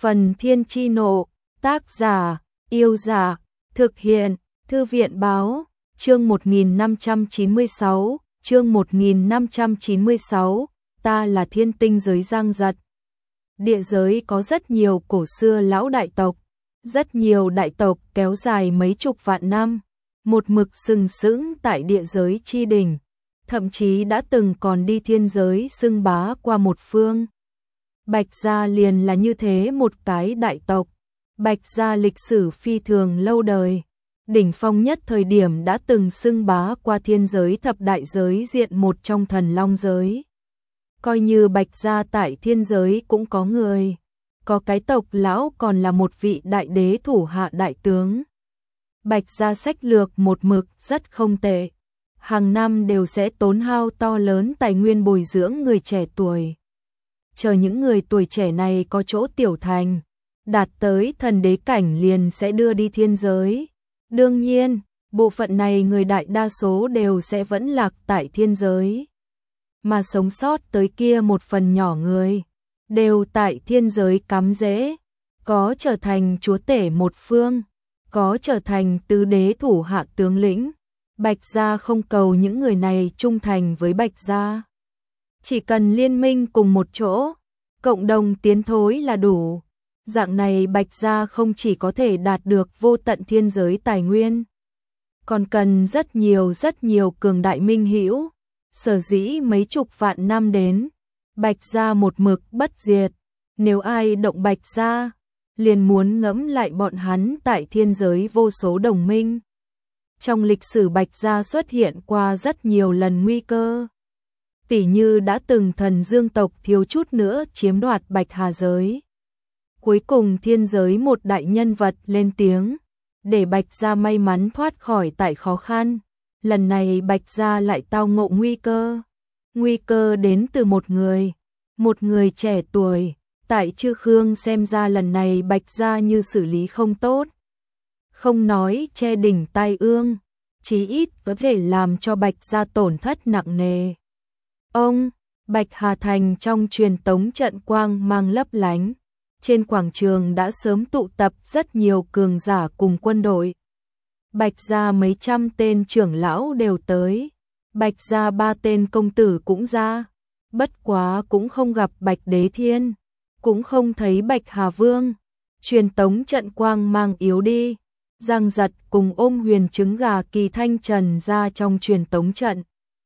Phần Thiên Chi Nộ, tác giả, Yêu Dạ, thực hiện, Thư viện Báo, chương 1596, chương 1596, ta là thiên tinh giới Giang Giật. Địa giới có rất nhiều cổ xưa lão đại tộc, rất nhiều đại tộc kéo dài mấy chục vạn năm, một mực sừng sững tại địa giới chi đỉnh, thậm chí đã từng còn đi thiên giới xưng bá qua một phương. Bạch Gia liền là như thế một cái đại tộc. Bạch Gia lịch sử phi thường lâu đời, đỉnh phong nhất thời điểm đã từng xưng bá qua thiên giới thập đại giới diện một trong thần long giới. Coi như Bạch Gia tại thiên giới cũng có người, có cái tộc lão còn là một vị đại đế thủ hạ đại tướng. Bạch Gia sách lược một mực rất không tệ, hàng năm đều sẽ tốn hao to lớn tài nguyên bồi dưỡng người trẻ tuổi. Chờ những người tuổi trẻ này có chỗ tiểu thành, đạt tới thần đế cảnh liền sẽ đưa đi thiên giới. Đương nhiên, bộ phận này người đại đa số đều sẽ vẫn lạc tại thiên giới. Mà sống sót tới kia một phần nhỏ người, đều tại thiên giới cắm rễ, có trở thành chúa tể một phương, có trở thành tứ đế thủ hạ tướng lĩnh. Bạch Gia không cầu những người này trung thành với Bạch Gia. Chỉ cần liên minh cùng một chỗ, cộng đồng tiến thối là đủ. Dạng này Bạch Gia không chỉ có thể đạt được vô tận thiên giới tài nguyên, còn cần rất nhiều cường đại minh hữu. Sở dĩ mấy chục vạn năm đến, Bạch Gia một mực bất diệt. Nếu ai động Bạch Gia, liền muốn ngẫm lại bọn hắn tại thiên giới vô số đồng minh. Trong lịch sử Bạch Gia xuất hiện qua rất nhiều lần nguy cơ. Tỉ như đã từng thần dương tộc thiếu chút nữa chiếm đoạt Bạch Hà giới. Cuối cùng thiên giới một đại nhân vật lên tiếng, để Bạch Gia may mắn thoát khỏi tại khó khăn. Lần này Bạch Gia lại tao ngộ nguy cơ. Nguy cơ đến từ một người trẻ tuổi. Tại Chư Khương xem ra lần này Bạch Gia như xử lý không tốt. Không nói che đỉnh tai ương, chí ít có thể làm cho Bạch Gia tổn thất nặng nề. Bạch Hà Thành trong truyền tống trận quang mang lấp lánh. Trên quảng trường đã sớm tụ tập rất nhiều cường giả cùng quân đội. Bạch Gia mấy trăm tên trưởng lão đều tới. Bạch Gia 3 tên công tử cũng ra. Bất quá cũng không gặp Bạch Đế Thiên, cũng không thấy Bạch Hà Vương. Truyền tống trận quang mang yếu đi. Giang Giật cùng ôm huyền trứng gà Kỳ Thanh Trần ra trong truyền tống trận.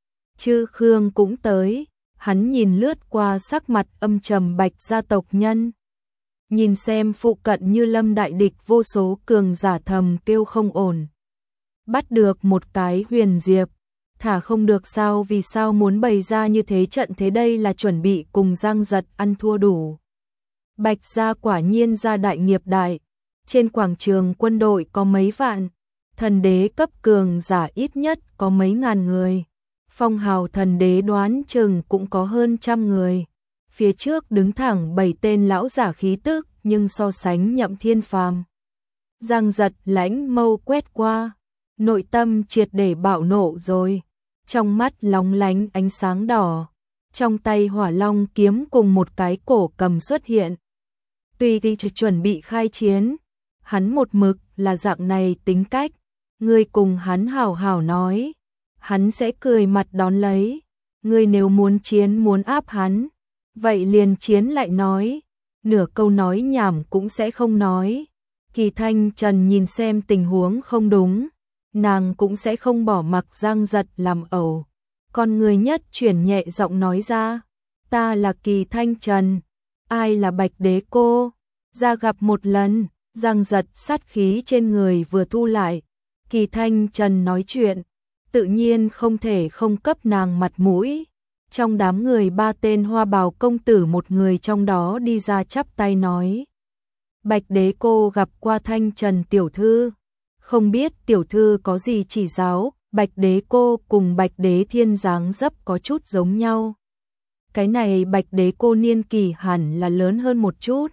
Chư Khương cũng tới. Hắn nhìn lướt qua sắc mặt âm trầm Bạch Gia tộc nhân. Nhìn xem phụ cận như lâm đại địch vô số cường giả thầm kêu không ổn. Bắt được một cái huyền diệp, thả không được sao, vì sao muốn bày ra như thế trận thế, đây là chuẩn bị cùng Giang Giật ăn thua đủ. Bạch Gia quả nhiên ra đại nghiệp đại, trên quảng trường quân đội có mấy vạn, thần đế cấp cường giả ít nhất có mấy ngàn người, phong hào thần đế đoán chừng cũng có hơn trăm người. Phía trước đứng thẳng 7 tên lão giả khí tức, nhưng so sánh Nhậm Thiên Phàm. Giang Giật lãnh mâu quét qua, nội tâm triệt để bạo nộ rồi, trong mắt lóng lánh ánh sáng đỏ, trong tay hỏa long kiếm cùng một cái cổ cầm xuất hiện. Tuy thì chuẩn bị khai chiến, hắn một mực là dạng này tính cách, người cùng hắn hảo hảo nói, hắn sẽ cười mặt đón lấy, người nếu muốn chiến muốn áp hắn, vậy liền chiến lại nói, nửa câu nói nhảm cũng sẽ không nói. Kỳ Thanh Trần nhìn xem tình huống không đúng, nàng cũng sẽ không bỏ mặc Giang Giật làm ẩu. Con người nhất chuyển nhẹ giọng nói ra, ta là Kỳ Thanh Trần, ai là Bạch Đế cô, ra gặp một lần. Giang Giật sát khí trên người vừa thu lại, Kỳ Thanh Trần nói chuyện, tự nhiên không thể không cấp nàng mặt mũi. Trong đám người 3 tên hoa bào công tử, một người trong đó đi ra chắp tay nói, Bạch Đế cô gặp qua Thanh Trần tiểu thư, không biết tiểu thư có gì chỉ giáo. Bạch Đế cô cùng Bạch Đế Thiên dáng dấp có chút giống nhau. Cái này Bạch Đế cô niên kỷ hẳn là lớn hơn một chút,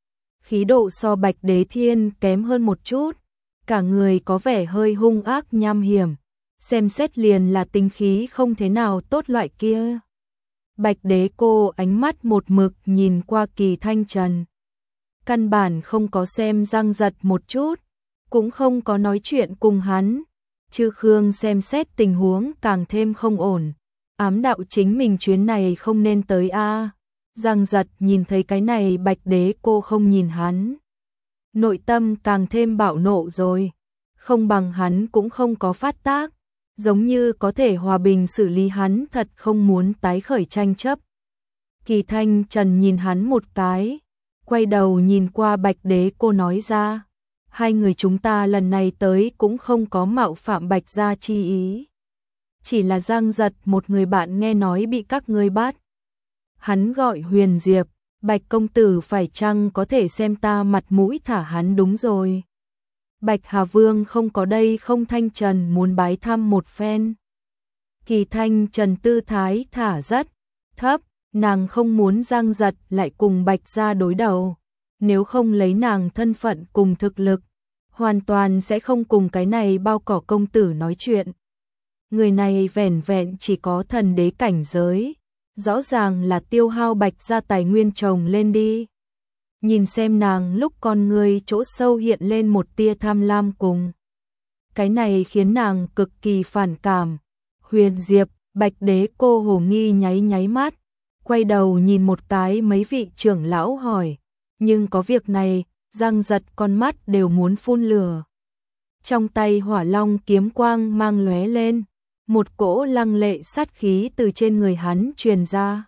khí độ so Bạch Đế Thiên kém hơn một chút, cả người có vẻ hơi hung ác nham hiểm, xem xét liền là tính khí không thế nào tốt loại kia. Bạch Đế cô ánh mắt một mực nhìn qua Kỳ Thanh Trần. căn bản không có xem Giang Giật một chút, cũng không có nói chuyện cùng hắn. Chư Khương xem xét tình huống càng thêm không ổn, ám đạo chính mình chuyến này không nên tới a. Giang Giật nhìn thấy cái này Bạch Đế cô không nhìn hắn, nội tâm càng thêm bạo nộ rồi, không bằng hắn cũng không có phát tác, giống như có thể hòa bình xử lý hắn, thật không muốn tái khởi tranh chấp. Kỳ Thanh Trần nhìn hắn một cái, quay đầu nhìn qua Bạch Đế cô nói ra, hai người chúng ta lần này tới cũng không có mạo phạm Bạch gia chi ý. Chỉ là Giang Giật một người bạn nghe nói bị các ngươi bắt. Hắn gọi Huyền Diệp, Bạch công tử phải chăng có thể xem ta mặt mũi thả hắn đúng rồi. Bạch Hà Vương không có đây không, Thanh Trần muốn bái thăm một phen. Kỳ Thanh Trần tư thái thả rất thấp, nàng không muốn Giang Giật lại cùng Bạch gia đối đầu. Nếu không lấy nàng thân phận cùng thực lực, hoàn toàn sẽ không cùng cái này bao cỏ công tử nói chuyện. Người này vẻn vẹn chỉ có thần đế cảnh giới, rõ ràng là tiêu hao Bạch gia tài nguyên trồng lên đi. Nhìn xem nàng lúc con người chỗ sâu hiện lên một tia tham lam cùng. Cái này khiến nàng cực kỳ phản cảm. Huyền Diệp, Bạch Đế cô hồ nghi nháy nháy mắt, quay đầu nhìn một cái mấy vị trưởng lão hỏi, nhưng có việc này, Giang Giật con mắt đều muốn phun lửa. Trong tay Hỏa Long kiếm quang mang lóe lên, một cỗ lăng lệ sát khí từ trên người hắn truyền ra.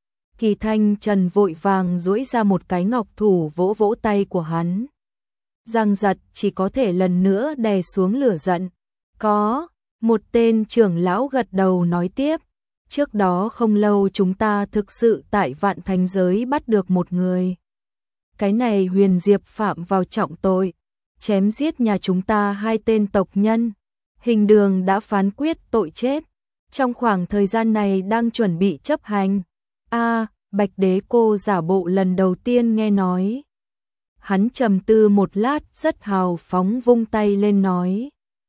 Kỳ Thanh Trần vội vàng duỗi ra một cái ngọc thủ vỗ vỗ tay của hắn. Giang Giật chỉ có thể lần nữa đè xuống lửa giận. Có, một tên trưởng lão gật đầu nói tiếp, trước đó không lâu chúng ta thực sự tại Vạn Thánh giới bắt được một người. Cái này Huyền Diệp phạm vào trọng tội, chém giết nhà chúng ta hai tên tộc nhân. Hình đường đã phán quyết tội chết, trong khoảng thời gian này đang chuẩn bị chấp hành. Bạch Đế cô giả bộ lần đầu tiên nghe nói. Hắn trầm tư một lát rất hào phóng vung tay lên nói.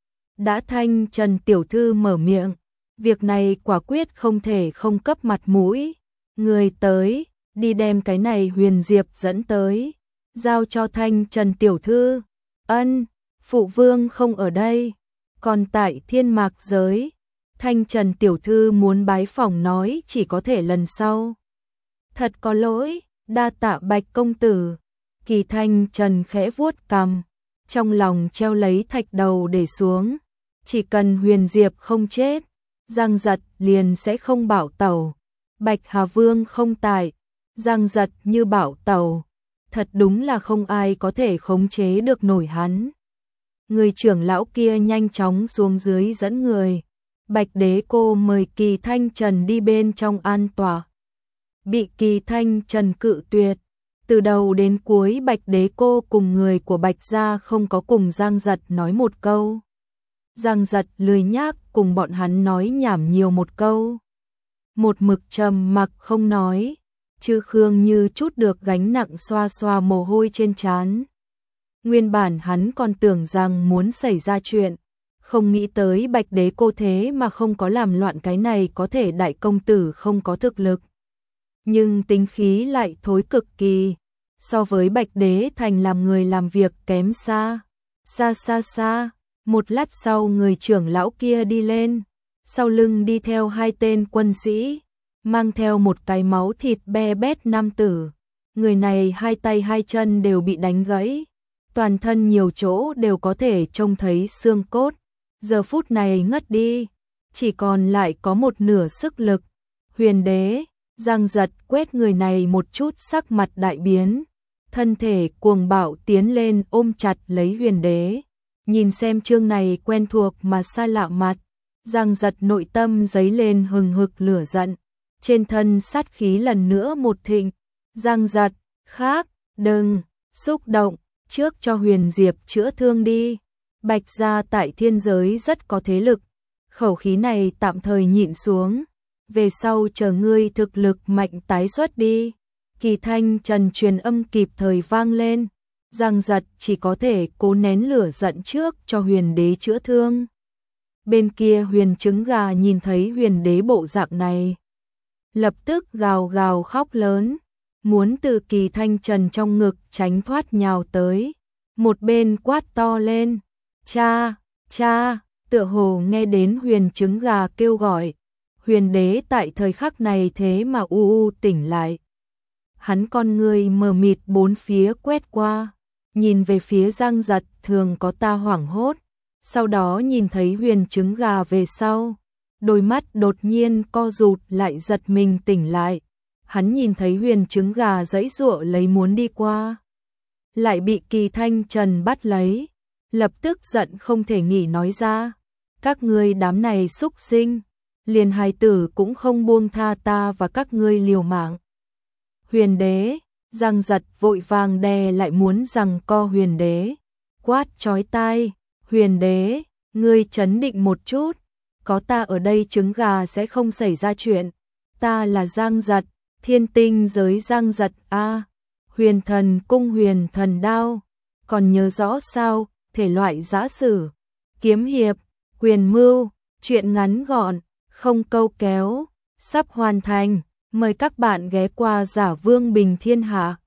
Đã Thanh Trần tiểu thư mở miệng, việc này quả quyết không thể không cấp mặt mũi. Người tới, đi đem cái này Huyền Diệp dẫn tới, giao cho Thanh Trần tiểu thư. Ân, phụ vương không ở đây, còn tại Thiên Mạc giới, Thanh Trần tiểu thư muốn bái phỏng nói chỉ có thể lần sau. Thật có lỗi, đa tạ Bạch công tử. Kỳ Thanh Trần khẽ vuốt cằm, trong lòng treo lấy thạch đầu để xuống. Chỉ cần Huyền Diệp không chết, Giang Giật liền sẽ không bảo tẩu. Bạch Hà Vương không tại, Giang Giật như bảo tẩu. Thật đúng là không ai có thể khống chế được nổi hắn. Người trưởng lão kia nhanh chóng xuống dưới dẫn người. Bạch Đế cô mời Kỳ Thanh Trần đi bên trong an tọa. Bị Kỳ Thanh Trần cự tuyệt. Từ đầu đến cuối Bạch Đế cô cùng người của Bạch gia không có cùng Giang Giật nói một câu. Giang Giật lười nhác cùng bọn hắn nói nhảm nhiều một câu. Một mực trầm mặc không nói. Chư Khương như chút được gánh nặng xoa xoa mồ hôi trên trán. Nguyên bản hắn còn tưởng rằng muốn xảy ra chuyện, không nghĩ tới Bạch Đế cô thế mà không có làm loạn, cái này có thể đại công tử không có thực lực. Nhưng tính khí lại thối cực kỳ, so với Bạch Đế thành làm người làm việc kém xa. Xa. Một lát sau người trưởng lão kia đi lên, sau lưng đi theo hai tên quân sĩ, mang theo một cái máu thịt be bét nam tử. Người này hai tay hai chân đều bị đánh gãy, toàn thân nhiều chỗ đều có thể trông thấy xương cốt. Giờ phút này ngất đi, chỉ còn lại có một nửa sức lực. Huyền Đế, Giang Giật quét người này một chút, sắc mặt đại biến, thân thể cuồng bạo tiến lên ôm chặt lấy Huyền Đế. Nhìn xem chương này quen thuộc mà xa lạ mặt, Giang Giật nội tâm dấy lên hừng hực lửa giận, trên thân sát khí lần nữa một thịnh. Giang Giật, khác, đừng xúc động, trước cho Huyền Diệp chữa thương đi. Bạch gia tại thiên giới rất có thế lực, khẩu khí này tạm thời nhịn xuống, về sau chờ ngươi thực lực mạnh tái xuất đi. Kỳ Thanh Trần truyền âm kịp thời vang lên, Giang Giật chỉ có thể cố nén lửa giận trước cho Huyền Đế chữa thương. Bên kia Huyền Trứng Gà nhìn thấy Huyền Đế bộ dạng này, lập tức gào gào khóc lớn, muốn từ Kỳ Thanh Trần trong ngực tránh thoát nhào tới. Một bên quát to lên, cha, cha, tựa hồ nghe đến Huyền Trứng Gà kêu gọi. Huyền Đế tại thời khắc này thế mà tỉnh lại. Hắn con người mờ mịt bốn phía quét qua, nhìn về phía Giang Giật thường có ta hoảng hốt, sau đó nhìn thấy Huyền Trứng Gà về sau. Đôi mắt đột nhiên co rụt lại giật mình tỉnh lại. Hắn nhìn thấy Huyền Trứng Gà giãy giụa lấy muốn đi qua, lại bị Kỳ Thanh Trần bắt lấy, lập tức giận không thể nghỉ nói ra, các ngươi đám này xúc sinh, liền hài tử cũng không buông tha ta và các ngươi liều mạng. Huyền Đế, Giang Giật vội vàng đè lại muốn giằng co Huyền Đế, quát chói tai, Huyền Đế, ngươi trấn định một chút, có ta ở đây Trứng Gà sẽ không xảy ra chuyện, ta là Giang Giật, thiên tinh giới Giang Giật a. Huyền Thần Cung Huyền Thần Đao, còn nhớ rõ sao? Thể loại giã sử, kiếm hiệp, quyền mưu, truyện ngắn gọn, không câu kéo, sắp hoàn thành. Mời các bạn ghé qua Giả Vương Bình Thiên Hạ.